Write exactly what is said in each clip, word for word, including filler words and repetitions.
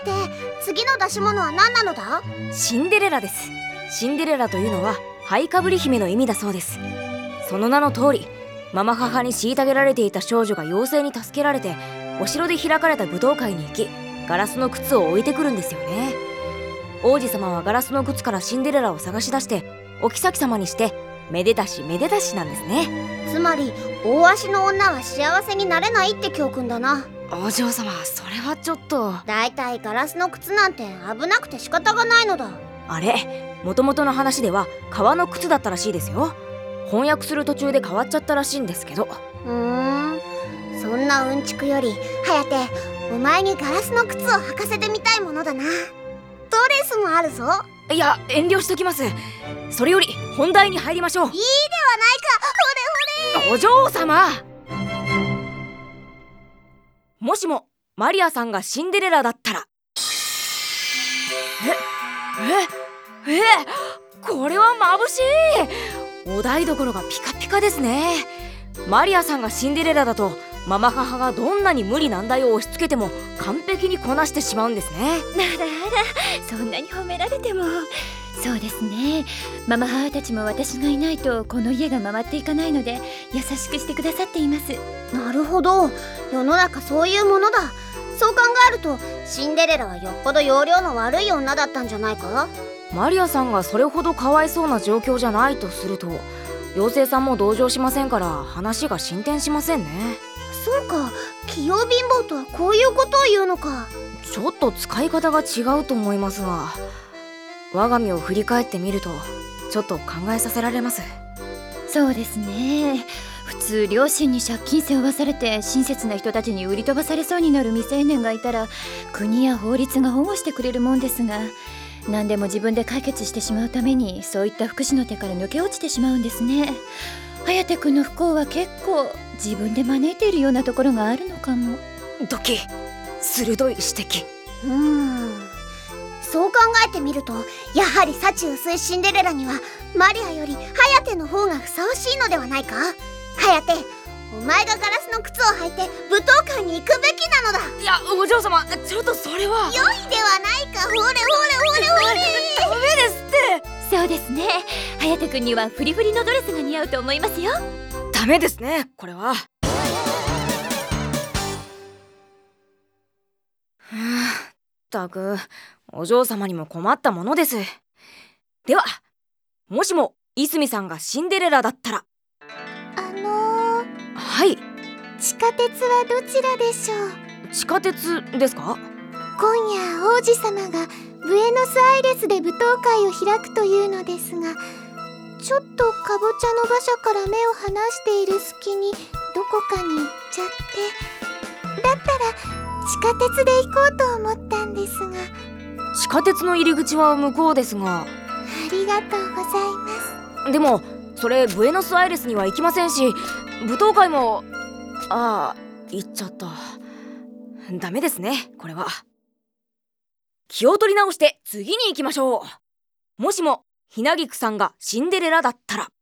次の出し物は何なのだ？ シンデレラです。シンデレラというのは灰かぶり姫の意味だそうです。その名の通り、ママ母に虐げられていた少女が妖精に助けられて、お城で開かれた舞踏会に行き、ガラスの靴を置いてくるんですよね。王子様はガラスの靴からシンデレラを探し出してお妃様にして、めでたしめでたしなんですね。 つまり大足の女は幸せになれないって教訓だな。 お嬢様、それはちょっと。 だいたいガラスの靴なんて危なくて仕方がないのだ。 あれ、もともとの話では革の靴だったらしいですよ。翻訳する途中で変わっちゃったらしいんですけど。 うーん、そんなうんちくより颯、お前にガラスの靴を履かせてみたいものだな。ドレスもあるぞ。 いや、遠慮しときます。それより本題に入りましょう。いいではないか。ほれほれ。 お嬢様、もしもマリアさんがシンデレラだったら。えええこれは眩しい。お台所がピカピカですね。マリアさんがシンデレラだと、ママ母がどんなに無理難題を押し付けても完璧にこなしてしまうんですね。 あらあら、そんなに褒められても。そうですね、ママ母たちも私がいないとこの家が回っていかないので、優しくしてくださっています。 なるほど、世の中そういうものだ。そう考えるとシンデレラはよっぽど容量の悪い女だったんじゃないか。 マリアさんがそれほどかわいそうな状況じゃないとすると、妖精さんも同情しませんから話が進展しませんね。 そうか、器用貧乏とはこういうことを言うのか。 ちょっと使い方が違うと思いますが、我が身を振り返ってみるとちょっと考えさせられます。 そうですね、普通両親に借金背負わされて親切な人たちに売り飛ばされそうになる未成年がいたら、国や法律が保護してくれるもんですが、何でも自分で解決してしまうために、そういった福祉の手から抜け落ちてしまうんですね。颯君の不幸は結構自分で招いているようなところがあるのかも。 ドキ、鋭い指摘。 うーん、そう考えてみると、やはり幸薄いシンデレラにはマリアより颯の方がふさわしいのではないか。颯、お前がガラスの靴を履いて舞踏会に行くべきなのだ。 いや、お嬢様、ちょっとそれは。 良いではないか。ほれほれほれほれ。 ダメですって。 そうですね、颯君にはフリフリのドレスが似合うと思いますよ。 ダメですね、これは。ふぅ、ったく、お嬢様にも困ったものです。では、もしもいすみさんがシンデレラだったら。 あのー、 はい。 地下鉄はどちらでしょう？ 地下鉄ですか？ 今夜王子様がブエノスアイレスで舞踏会を開くというのですが、ちょっとかぼちゃの馬車から目を離している隙にどこかに行っちゃって、だったら地下鉄で行こうと思ったんですが。 地下鉄の入り口は向こうですが。 ありがとうございます。 でもそれブエノスアイレスには行きませんし、舞踏会も。ああ、行っちゃった。ダメですね、これは。気を取り直して次に行きましょう。もしもひなぎくさんがシンデレラだったら。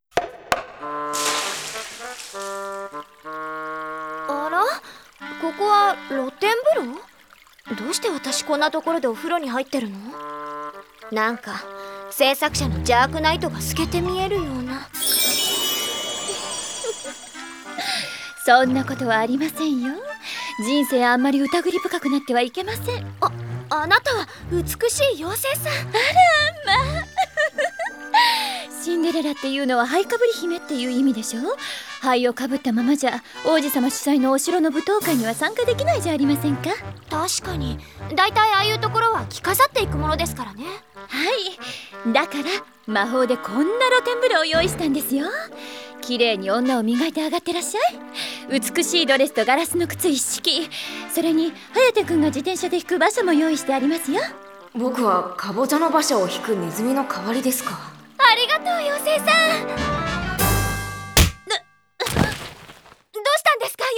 あら、ここは露天風呂？どうして私こんなところでお風呂に入ってるの？なんか制作者の邪悪な意図が透けて見えるような。 そんなことはありませんよ。人生あんまり疑り深くなってはいけません。 あ、あなたは美しい妖精さん。あらまあシンデレラっていうのは灰かぶり姫っていう意味でしょ。灰をかぶったままじゃ王子様主催のお城の舞踏会には参加できないじゃありませんか。 確かに、だいたいああいうところは着飾っていくものですからね。 はい、だから魔法でこんな露天風呂を用意したんですよ。綺麗に女を磨いて上がってらっしゃい。美しいドレスとガラスの靴一式、それに颯君が自転車で引く馬車も用意してありますよ。 僕はかぼちゃの馬車を引くネズミの代わりですか。 ありがとう妖精さん。ど、どうしたんですか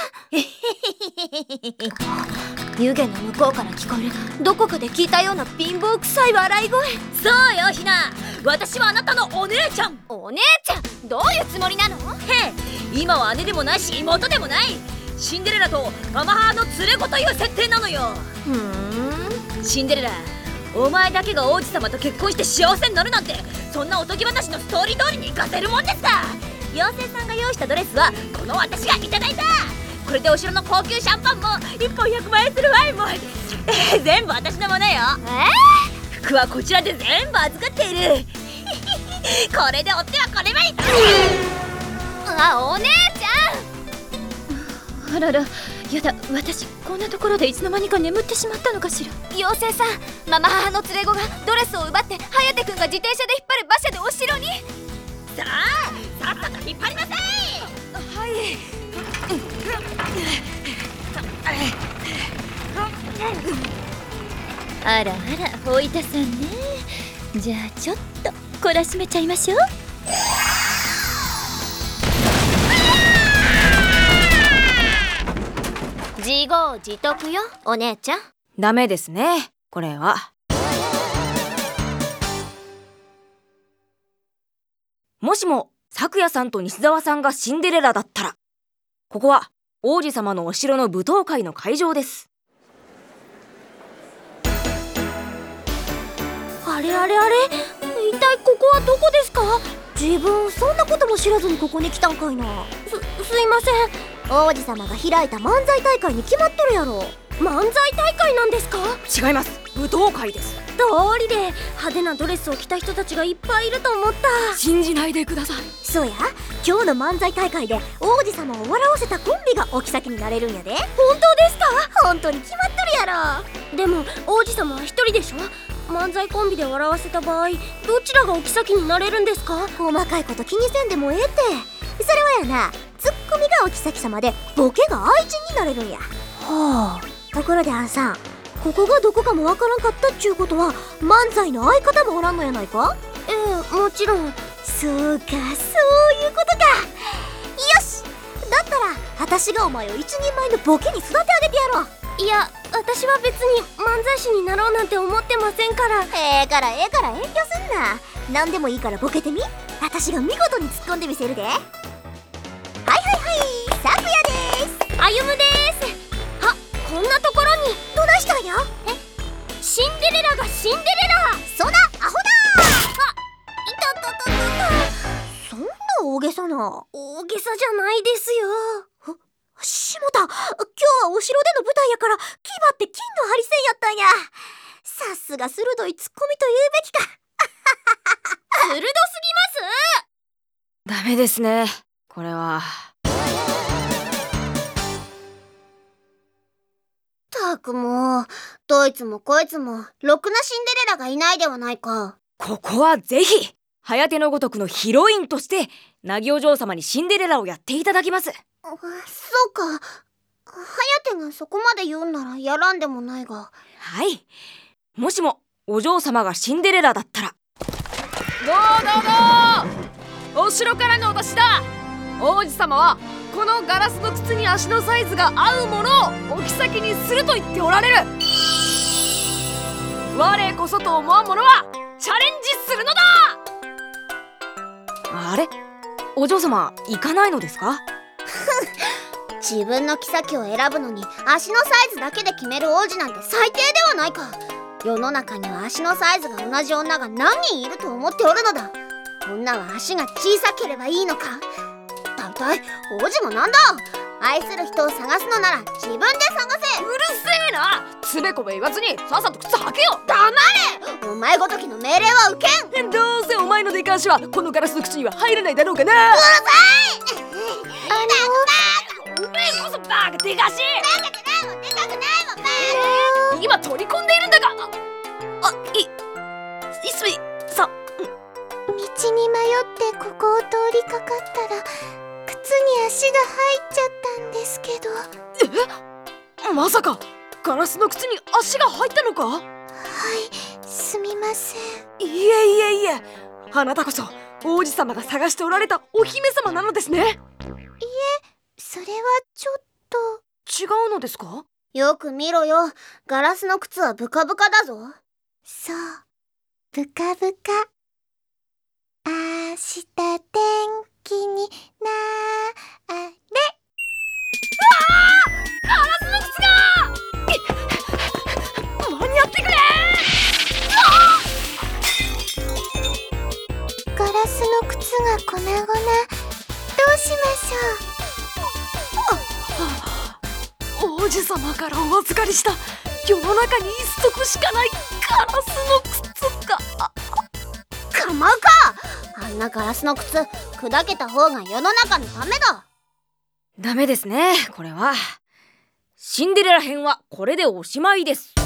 妖精さん。湯気の向こうから聞こえるどこかで聞いたような貧乏臭い笑い声。 そうよひな、私はあなたのお姉ちゃん。 お姉ちゃん、どういうつもりなの？ へえ、今は姉でもないし妹でもない、シンデレラとママ母の連れ子という設定なのよ。 ふーん、 シンデレラ、お前だけが王子様と結婚して幸せになるなんて、そんなおとぎ話のストーリー通りにいかせるもんですか。妖精さんが用意したドレスはこの私がいただいた。これでお城の高級シャンパンもいっぽんひゃくまんえんするワインも、えー、全部私のものよ。えー、服はこちらで全部預かっている。これで追ってはこれまで。 あ、お姉ちゃん。 あらら、やだ、私こんなところでいつの間にか眠ってしまったのかしら。 妖精さん、ママ母の連れ子がドレスを奪って颯君が自転車で引っ張る馬車でお城に。 さあ、さっさと引っ張りなさい。 はい。あらあら、大分さんね。じゃあちょっと懲らしめちゃいましょう。 自業自得よ、お姉ちゃん。 ダメですね、これは。もしも咲夜さんと西澤さんがシンデレラだったら、ここは王子様のお城の舞踏会の会場です。 あれあれあれ、一体ここはどこですか？自分そんなことも知らずにここに来たんかいな。す、すいません。王子様が開いた漫才大会に決まっとるやろ。漫才大会なんですか？ 違います、舞踏会です。 通りで派手なドレスを着た人たちがいっぱいいると思った。 信じないでください。 そうや、今日の漫才大会で王子様を笑わせたコンビがお妃になれるんやで。本当ですか？本当に決まっとるやろ。でも王子様は一人でしょ。漫才コンビで笑わせた場合、どちらがお妃になれるんですか？細かいこと気にせんでもええって。それはやな、ツッコミがお妃様でボケが愛人になれるんや。はあ。ところであんさん、ここがどこかもわからんかったっちゅうことは漫才の相方もおらんのやないか？ええ、もちろん。そうか、そういうことか。よし、だったら私がお前を一人前のボケに育て上げてやろう。いや、私は別に漫才師になろうなんて思ってませんから。ええからええから遠慮すんな。何でもいいからボケてみ。私が見事に突っ込んでみせるで。はいはいはい、さくやです。あゆむです。あ、こんなところに。どないしたんや？え、シンデレラがシンデレラ。そだ、アホだ。あ、いたたたたた。そんな大げさな。大げさじゃないですよ。しもた、今日はお城での舞台やから牙って金のハリセンやったんや。さすが鋭いツッコミと言うべきか。鋭すぎます。 ダメですね、これは。 たくもう、どいつもこいつもろくなシンデレラがいないではないか。 ここはぜひ颯のごとくのヒロインとして凪お嬢様にシンデレラをやっていただきます。 そうか、颯がそこまで言うんならやらんでもないが。 はい、もしもお嬢様がシンデレラだったら。 どうどうどう、お城からのお達しだ。王子様はこのガラスの靴に足のサイズが合うものをお妃にすると言っておられる。我こそと思わん者はチャレンジするのだ。 あれ、お嬢様行かないのですか？ 自分の妃を選ぶのに足のサイズだけで決める王子なんて最低ではないか。世の中には足のサイズが同じ女が何人いると思っておるのだ。女は足が小さければいいのか。だいたい王子もなんだ。愛する人を探すのなら自分で探せ。 うるせえな、つべこべ言わずにさっさと靴履けよ。 黙れ。お前ごときの命令は受けん。 どうせお前の出かしはこのガラスの口には入れないだろうかな。 うるさい。 おめえこそバカ出かし。 バカじゃないもん、でかくないもん、バカ。 今取り込んでいるんだが。あ、い、いすみさ。 道に迷ってここを通りかかったら靴に足が入っちゃったんですけど。 え、まさかガラスの靴に足が入ったのか？ はい、すみません。 いえいえいえ、あなたこそ王子様が探しておられたお姫様なのですね。 いえ、それはちょっと。 違うのですか？ よく見ろよ、ガラスの靴はブカブカだぞ。 そう、ブカブカ。明日天気になーれ。 ガラスの靴が間に合ってスの靴が粉々。どうしましょう。王子様からお預かりした世の中に一足しかないガラスの靴か。 かまうか。あんなガラスの靴砕けた方が世の中のためだ。 ダメですね、これは。シンデレラ編はこれでおしまいです。